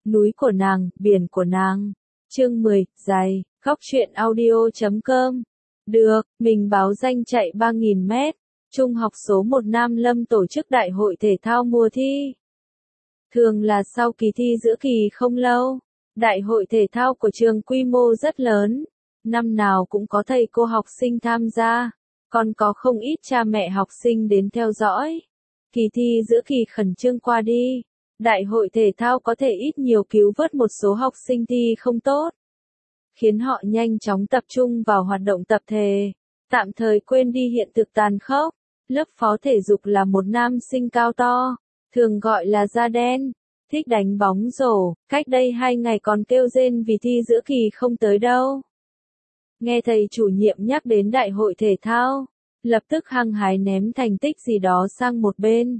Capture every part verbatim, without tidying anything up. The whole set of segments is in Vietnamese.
núi của nàng, biển của nàng. Chương mười, dài, khóc chuyện audio chấm com. Được, mình báo danh chạy ba nghìn mét. Trung học số một Nam Lâm tổ chức đại hội thể thao mùa thi. Thường là sau kỳ thi giữa kỳ không lâu. Đại hội thể thao của trường quy mô rất lớn. Năm nào cũng có thầy cô học sinh tham gia. Còn có không ít cha mẹ học sinh đến theo dõi. Kỳ thi giữa kỳ khẩn trương qua đi. Đại hội thể thao có thể ít nhiều cứu vớt một số học sinh thi không tốt. Khiến họ nhanh chóng tập trung vào hoạt động tập thể. Tạm thời quên đi hiện thực tàn khốc. Lớp phó thể dục là một nam sinh cao to. Thường gọi là da đen. Thích đánh bóng rổ. Cách đây hai ngày còn kêu rên vì thi giữa kỳ không tới đâu. Nghe thầy chủ nhiệm nhắc đến đại hội thể thao. Lập tức hăng hái ném thành tích gì đó sang một bên.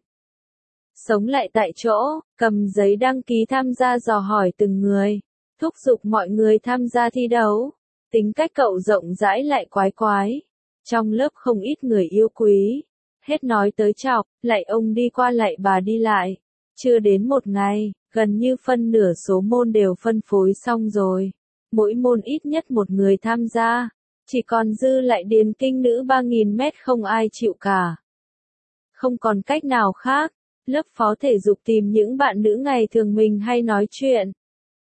Sống lại tại chỗ, cầm giấy đăng ký tham gia dò hỏi từng người. Thúc giục mọi người tham gia thi đấu. Tính cách cậu rộng rãi lại quái quái. Trong lớp không ít người yêu quý. Hết nói tới chọc, lại ông đi qua lại bà đi lại. Chưa đến một ngày, gần như phân nửa số môn đều phân phối xong rồi. Mỗi môn ít nhất một người tham gia. Chỉ còn dư lại điền kinh nữ ba nghìn mét không ai chịu cả. Không còn cách nào khác. Lớp phó thể dục tìm những bạn nữ ngày thường mình hay nói chuyện.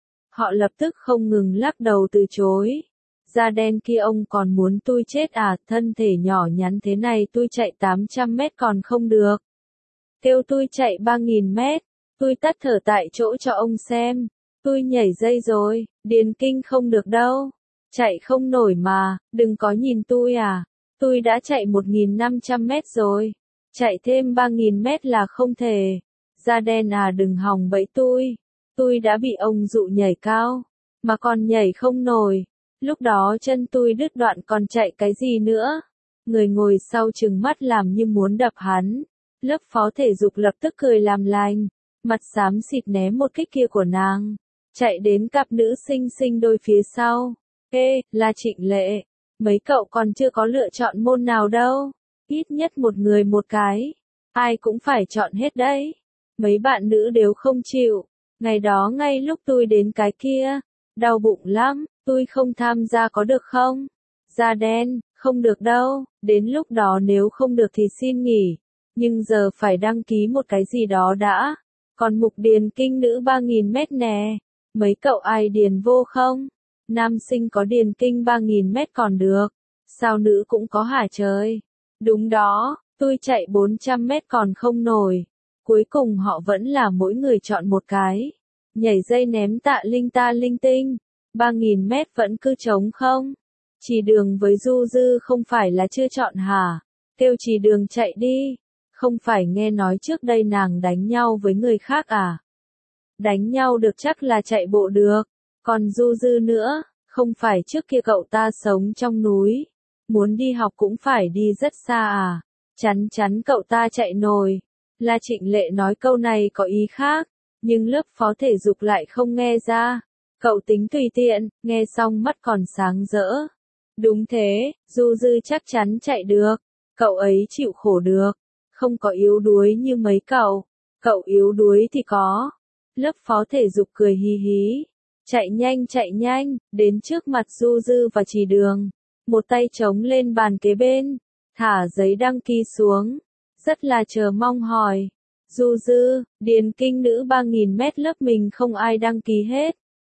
Họ lập tức không ngừng lắc đầu từ chối. Da đen kia ông còn muốn tôi chết à, thân thể nhỏ nhắn thế này tôi chạy tám trăm mét còn không được. Kêu tôi chạy ba nghìn mét, tôi tắt thở tại chỗ cho ông xem. Tôi nhảy dây rồi, điền kinh không được đâu. Chạy không nổi mà, đừng có nhìn tôi à. Tôi đã chạy một nghìn năm trăm mét rồi. Chạy thêm ba nghìn mét là không thể. Da đen à đừng hòng bẫy tôi. Tôi đã bị ông dụ nhảy cao. Mà còn nhảy không nổi. Lúc đó chân tôi đứt đoạn còn chạy cái gì nữa. Người ngồi sau trừng mắt làm như muốn đập hắn. Lớp phó thể dục lập tức cười làm lành. Mặt xám xịt ném một kích kia của nàng. Chạy đến cặp nữ sinh sinh đôi phía sau. Ê, là Trịnh Lệ. Mấy cậu còn chưa có lựa chọn môn nào đâu. Ít nhất một người một cái. Ai cũng phải chọn hết đấy. Mấy bạn nữ đều không chịu. Ngày đó ngay lúc tôi đến cái kia. Đau bụng lắm. Tôi không tham gia có được không? Da đen, không được đâu. Đến lúc đó nếu không được thì xin nghỉ. Nhưng giờ phải đăng ký một cái gì đó đã. Còn mục điền kinh nữ ba nghìn mét nè. Mấy cậu ai điền vô không? Nam sinh có điền kinh ba nghìn mét còn được. Sao nữ cũng có hả trời? Đúng đó, tôi chạy bốn trăm mét còn không nổi. Cuối cùng họ vẫn là mỗi người chọn một cái. Nhảy dây ném tạ linh ta linh tinh. ba nghìn mét vẫn cứ trống không? Chỉ đường với Du Dư không phải là chưa chọn hả? Kêu chỉ đường chạy đi. Không phải nghe nói trước đây nàng đánh nhau với người khác à? Đánh nhau được chắc là chạy bộ được. Còn Du Dư nữa, không phải trước kia cậu ta sống trong núi. Muốn đi học cũng phải đi rất xa à? Chắn chắn cậu ta chạy nổi. La Trịnh Lệ nói câu này có ý khác. Nhưng lớp phó thể dục lại không nghe ra. Cậu tính tùy tiện, nghe xong mắt còn sáng rỡ. Đúng thế, Du Dư chắc chắn chạy được. Cậu ấy chịu khổ được. Không có yếu đuối như mấy cậu. Cậu yếu đuối thì có. Lớp phó thể dục cười hí hí. Chạy nhanh chạy nhanh, đến trước mặt Du Dư và Chỉ Đường. Một tay chống lên bàn kế bên. Thả giấy đăng ký xuống. Rất là chờ mong hỏi. Du Dư, điền kinh nữ ba nghìn mét lớp mình không ai đăng ký hết.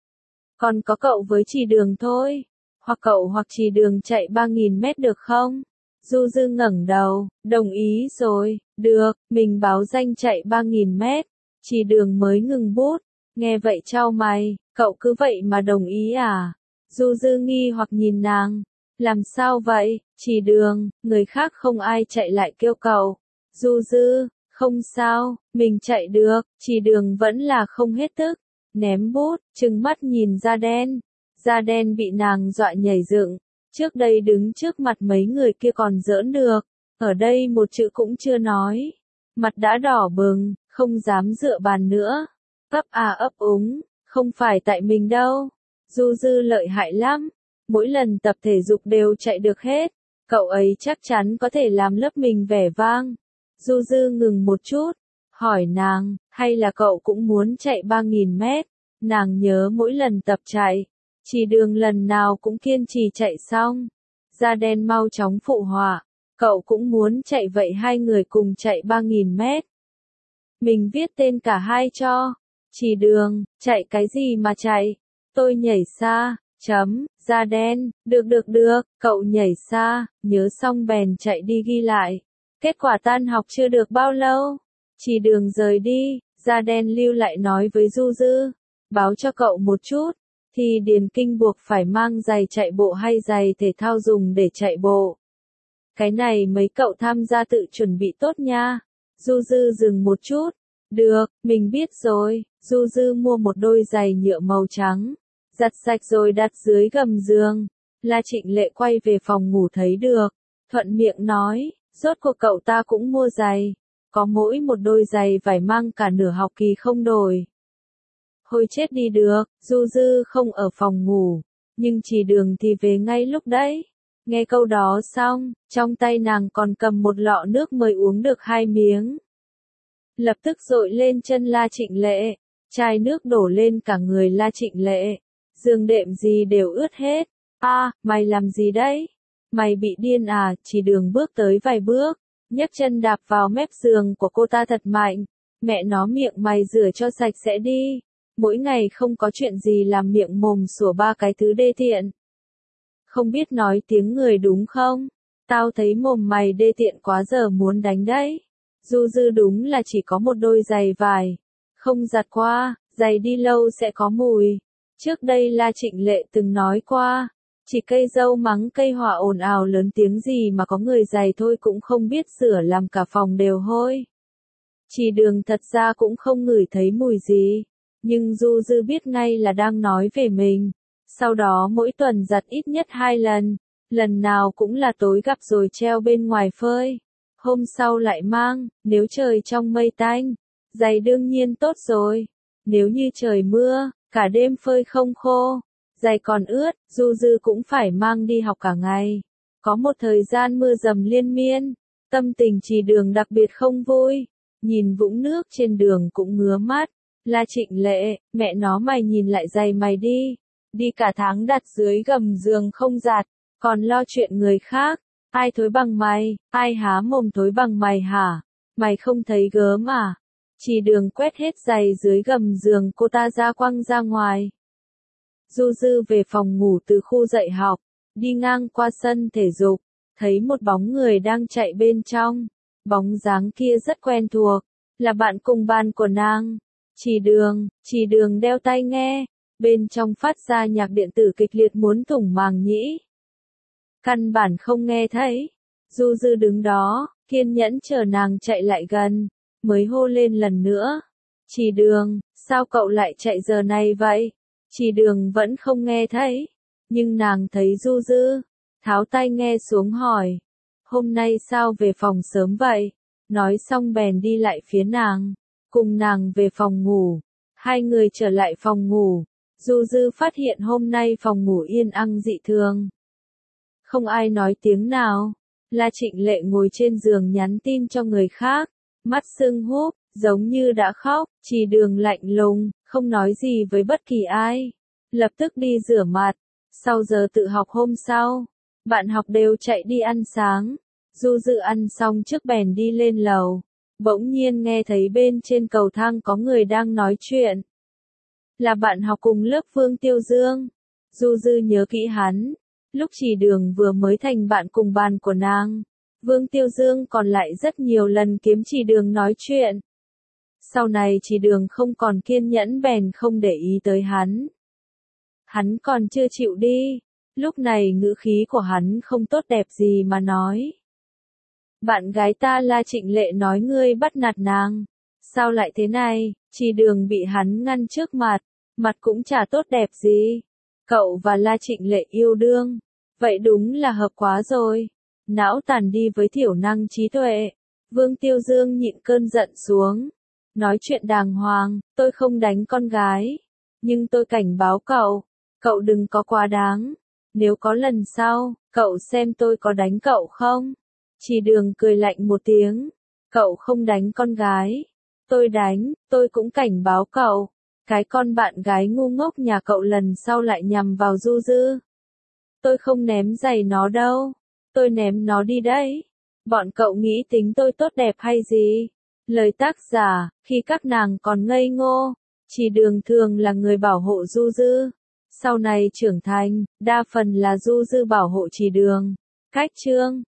Còn có cậu với Chỉ Đường thôi. Hoặc cậu hoặc Chỉ Đường chạy ba nghìn mét được không? Du Dư ngẩng đầu, đồng ý rồi, được, mình báo danh chạy ba nghìn mét. Chỉ Đường mới ngừng bút. Nghe vậy chau mày, cậu cứ vậy mà đồng ý à? Du Dư nghi hoặc nhìn nàng. Làm sao vậy? Chỉ Đường, người khác không ai chạy lại kêu cậu. Du Dư, không sao, mình chạy được. Chỉ Đường vẫn là không hết tức. Ném bút, trừng mắt nhìn da đen. Da đen bị nàng dọa nhảy dựng. Trước đây đứng trước mặt mấy người kia còn giỡn được. Ở đây một chữ cũng chưa nói. Mặt đã đỏ bừng, không dám dựa bàn nữa. Ấp à ấp úng, không phải tại mình đâu. Du Dư lợi hại lắm. Mỗi lần tập thể dục đều chạy được hết. Cậu ấy chắc chắn có thể làm lớp mình vẻ vang. Du Dư ngừng một chút. Hỏi nàng, hay là cậu cũng muốn chạy ba nghìn mét? Nàng nhớ mỗi lần tập chạy, Chỉ Đường lần nào cũng kiên trì chạy xong. Da đen mau chóng phụ họa, cậu cũng muốn chạy vậy hai người cùng chạy ba nghìn mét. Mình viết tên cả hai cho. Chỉ Đường, chạy cái gì mà chạy? Tôi nhảy xa, chấm, da đen, được được được, cậu nhảy xa, nhớ xong bèn chạy đi ghi lại. Kết quả tan học chưa được bao lâu, Chỉ Đường rời đi, da đen lưu lại nói với Du Dư, báo cho cậu một chút, thì Điền Kinh buộc phải mang giày chạy bộ hay giày thể thao dùng để chạy bộ. Cái này mấy cậu tham gia tự chuẩn bị tốt nha. Du Dư dừng một chút. Được, mình biết rồi. Du Dư mua một đôi giày nhựa màu trắng, giặt sạch rồi đặt dưới gầm giường. La Trịnh Lệ quay về phòng ngủ thấy được, thuận miệng nói, rốt cuộc cậu ta cũng mua giày. Có mỗi một đôi giày vải mang cả nửa học kỳ không đổi. Hồi chết đi được, Du Dư không ở phòng ngủ, nhưng Chỉ Đường thì về ngay lúc đấy. Nghe câu đó xong, trong tay nàng còn cầm một lọ nước mới uống được hai miếng. Lập tức dội lên chân La Trịnh Lệ, chai nước đổ lên cả người La Trịnh Lệ. Giường đệm gì đều ướt hết. A, à, mày làm gì đấy? Mày bị điên à? Chỉ Đường bước tới vài bước, nhấc chân đạp vào mép giường của cô ta thật mạnh. Mẹ nó, miệng mày rửa cho sạch sẽ đi. Mỗi ngày không có chuyện gì làm miệng mồm sủa ba cái thứ đê tiện. Không biết nói tiếng người đúng không? Tao thấy mồm mày đê tiện quá giờ muốn đánh đấy. Du Dư đúng là chỉ có một đôi giày vải, không giặt qua, giày đi lâu sẽ có mùi. Trước đây La Trịnh Lệ từng nói qua, chỉ cây dâu mắng cây họa ồn ào lớn tiếng gì mà có người giày thôi cũng không biết sửa làm cả phòng đều hôi. Chỉ Đường thật ra cũng không ngửi thấy mùi gì, nhưng Du Dư biết ngay là đang nói về mình. Sau đó mỗi tuần giặt ít nhất hai lần, lần nào cũng là tối gặp rồi treo bên ngoài phơi. Hôm sau lại mang, nếu trời trong mây tanh, giày đương nhiên tốt rồi. Nếu như trời mưa, cả đêm phơi không khô, giày còn ướt, Du Dư cũng phải mang đi học cả ngày. Có một thời gian mưa dầm liên miên, tâm tình Chỉ Đường đặc biệt không vui, nhìn vũng nước trên đường cũng ngứa mắt. La Trịnh Lệ, mẹ nó mày nhìn lại giày mày đi. Đi cả tháng đặt dưới gầm giường không giặt, còn lo chuyện người khác. Ai thối bằng mày, ai há mồm thối bằng mày hả? Mày không thấy gớm à? Chỉ Đường quét hết giày dưới gầm giường cô ta ra quăng ra ngoài. Du Dư về phòng ngủ từ khu dạy học, đi ngang qua sân thể dục, thấy một bóng người đang chạy bên trong. Bóng dáng kia rất quen thuộc, là bạn cùng bàn của nàng. Chỉ Đường, Chỉ Đường đeo tai nghe, bên trong phát ra nhạc điện tử kịch liệt muốn thủng màng nhĩ. Căn bản không nghe thấy. Du Dư đứng đó, kiên nhẫn chờ nàng chạy lại gần, mới hô lên lần nữa. Chỉ Đường, sao cậu lại chạy giờ này vậy? Chỉ Đường vẫn không nghe thấy, nhưng nàng thấy Du Dư, tháo tai nghe xuống hỏi. Hôm nay sao về phòng sớm vậy? Nói xong bèn đi lại phía nàng, cùng nàng về phòng ngủ. Hai người trở lại phòng ngủ, Du Dư phát hiện hôm nay phòng ngủ yên ắng dị thường. Không ai nói tiếng nào. La Trịnh Lệ ngồi trên giường nhắn tin cho người khác, mắt sưng húp, giống như đã khóc. Chỉ Đường lạnh lùng, không nói gì với bất kỳ ai. Lập tức đi rửa mặt. Sau giờ tự học hôm sau, bạn học đều chạy đi ăn sáng. Du Dư ăn xong trước bèn đi lên lầu. Bỗng nhiên nghe thấy bên trên cầu thang có người đang nói chuyện. Là bạn học cùng lớp Vương Tiêu Dương. Du Dư nhớ kỹ hắn. Lúc Chỉ Đường vừa mới thành bạn cùng bàn của nàng, Vương Tiêu Dương còn lại rất nhiều lần kiếm Chỉ Đường nói chuyện. Sau này Chỉ Đường không còn kiên nhẫn bèn không để ý tới hắn. Hắn còn chưa chịu đi. Lúc này ngữ khí của hắn không tốt đẹp gì mà nói. Bạn gái ta La Trịnh Lệ nói ngươi bắt nạt nàng. Sao lại thế này? Chỉ Đường bị hắn ngăn trước mặt, mặt cũng chả tốt đẹp gì. Cậu và La Trịnh Lệ yêu đương. Vậy đúng là hợp quá rồi. Não tàn đi với thiểu năng trí tuệ. Vương Tiêu Dương nhịn cơn giận xuống. Nói chuyện đàng hoàng, tôi không đánh con gái. Nhưng tôi cảnh báo cậu, cậu đừng có quá đáng. Nếu có lần sau, cậu xem tôi có đánh cậu không? Chỉ Đường cười lạnh một tiếng. Cậu không đánh con gái. Tôi đánh, tôi cũng cảnh báo cậu. Cái con bạn gái ngu ngốc nhà cậu lần sau lại nhằm vào Du Dư. Tôi không ném giày nó đâu. Tôi ném nó đi đấy. Bọn cậu nghĩ tính tôi tốt đẹp hay gì? Lời tác giả, khi các nàng còn ngây ngô, Chỉ Đường thường là người bảo hộ Du Dư. Sau này trưởng thành, đa phần là Du Dư bảo hộ Chỉ Đường. Cách chương